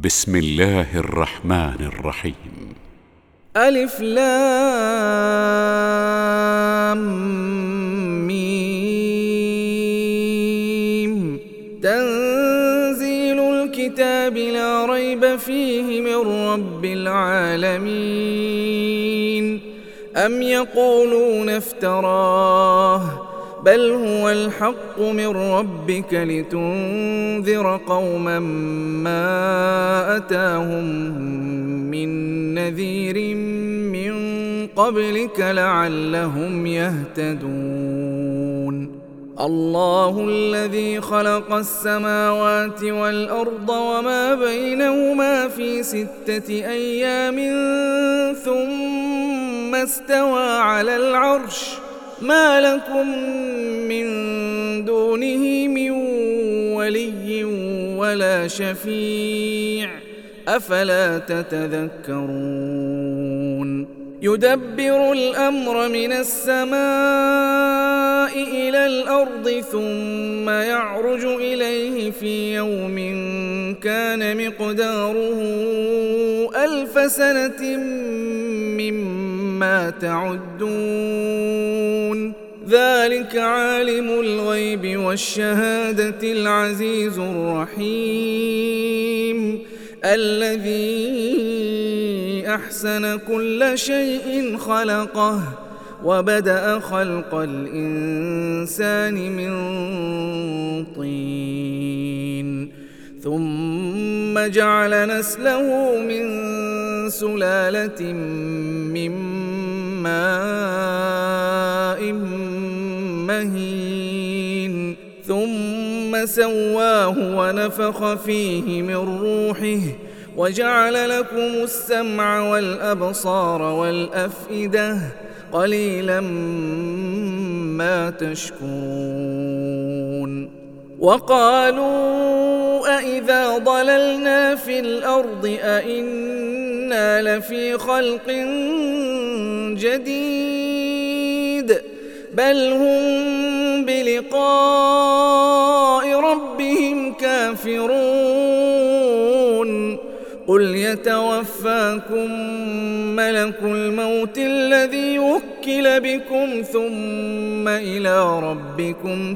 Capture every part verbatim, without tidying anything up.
بسم الله الرحمن الرحيم. ألف لام ميم. تنزيل الكتاب لا ريب فيه من رب العالمين. أم يقولون افتراه بل هو الحق من ربك لتنذر قوما ما أتاهم من نذير من قبلك لعلهم يهتدون. الله الذي خلق السماوات والأرض وما بينهما في ستة أيام ثم استوى على العرش ما لكم من دونه من ولي ولا شفيع أفلا تتذكرون. يدبر الأمر من السماء إلى الأرض ثم يعرج إليه في يوم كان مقداره ألف سنة مما تعدون. ذلك عالم الغيب والشهادة العزيز الرحيم الذي أحسن كل شيء خلقه وبدأ خلق الإنسان من طين ثم جعل نسله من سلالة من ماء مهين ثم سواه ونفخ فيه من روحه وجعل لكم السمع والأبصار والأفئدة قليلا ما تشكرون. وقالوا أإذا ضللنا في الأرض أإنا لفي خلق جديد بل هم بلقاء ربهم كافرون. قل يتوفاكم ملك الموت الذي وكل بكم ثم إلى ربكم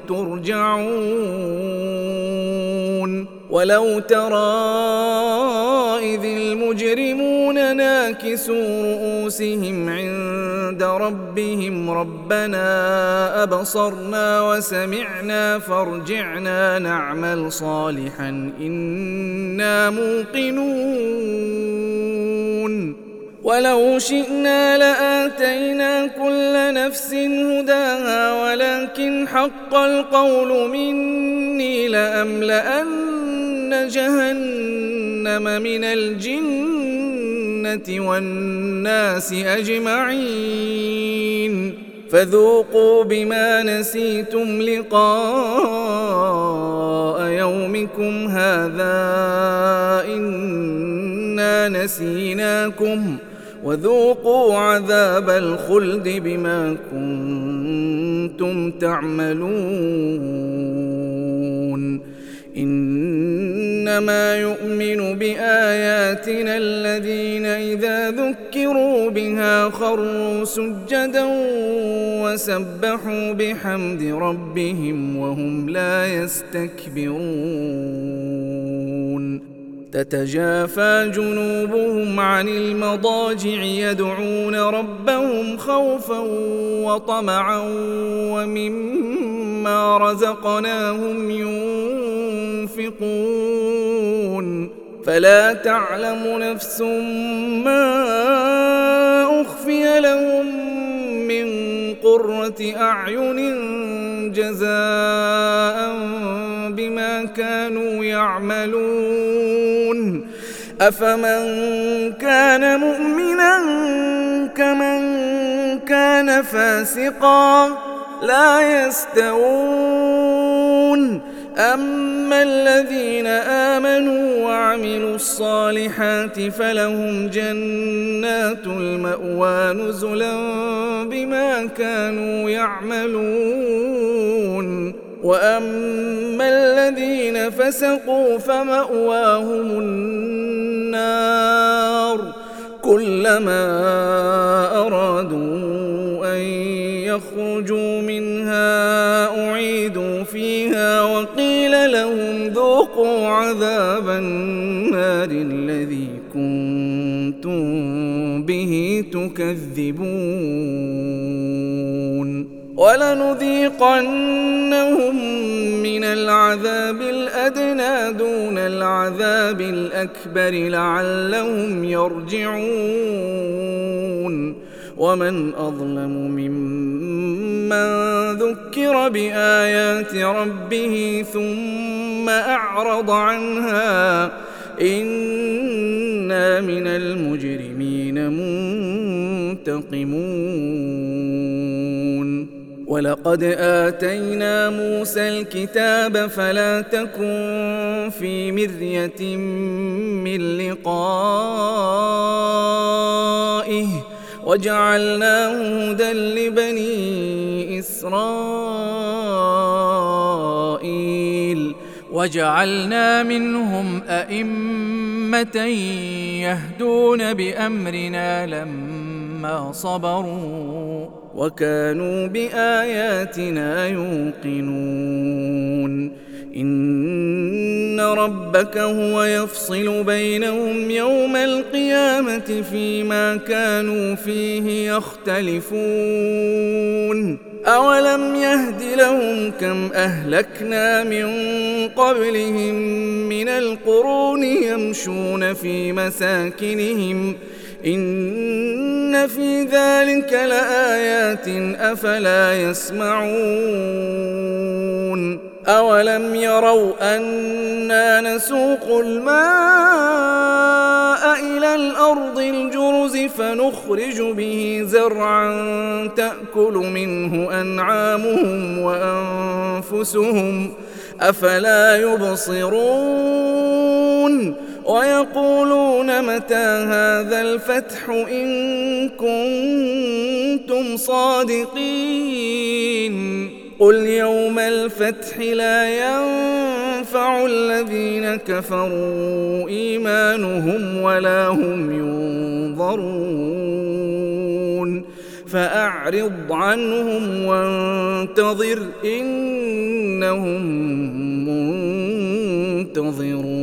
ترجعون. ولو ترى إذ المجرمون ناكسوا رؤوسهم عند ربهم ربنا أبصرنا وسمعنا فارجعنا نعمل صالحا إنا موقنون. ولو شئنا لآتينا كل نفس هداها ولكن حق القول مني لأملأن جهنم من الجنة والناس أجمعين فذوقوا بما نسيتم لقاء يومكم هذا إنا نسيناكم وذوقوا عذاب الخلد بما كنتم تعملون. إنما يؤمن بآياتنا الذين إذا ذكروا بها خروا سجدا وسبحوا بحمد ربهم وهم لا يستكبرون. تتجافى جنوبهم عن المضاجع يدعون ربهم خوفا وطمعا ومما رزقناهم ينفقون. فلا تعلم نفس ما أخفي لهم من قرة أعين جزاء بما كانوا يعملون. أفمن كان مؤمنا كمن كان فاسقا لا يستوون. أما الذين آمنوا وعملوا الصالحات فلهم جنات المأوى نزلا بما كانوا يعملون. وأما الذين فسقوا فمأواهم النار كلما أرادوا أن يخرجوا منها أعيدوا فيها وقيل لهم ذوقوا عذاب النار الذي كنتم به تكذبون ولنذيقنهم من العذاب الأدنى دون العذاب الأكبر لعلهم يرجعون ومن أظلم ممن ذكر بآيات ربه ثم أعرض عنها إنا من المجرمين منتقمون ولقد آتينا موسى الكتاب فلا تكن في مرية من لقائه وجعلناه هدى لبني إسرائيل وجعلنا منهم أئمة يهدون بأمرنا لما صبروا وكانوا بآياتنا يوقنون إن ربك هو يفصل بينهم يوم القيامة فيما كانوا فيه يختلفون أولم يهد لهم كم أهلكنا من قبلهم من القرون يمشون في مساكنهم إن في ذلك لآيات أفلا يسمعون أولم يروا أنا نسوق الماء إلى الأرض الجرز فنخرج به زرعا تأكل منه أنعامهم وأنفسهم أفلا يبصرون ويقولون متى هذا الفتح إن كنتم صادقين قل يوم الفتح لا ينفع الذين كفروا إيمانهم ولا هم ينظرون فأعرض عنهم وانتظر إنهم منتظرون.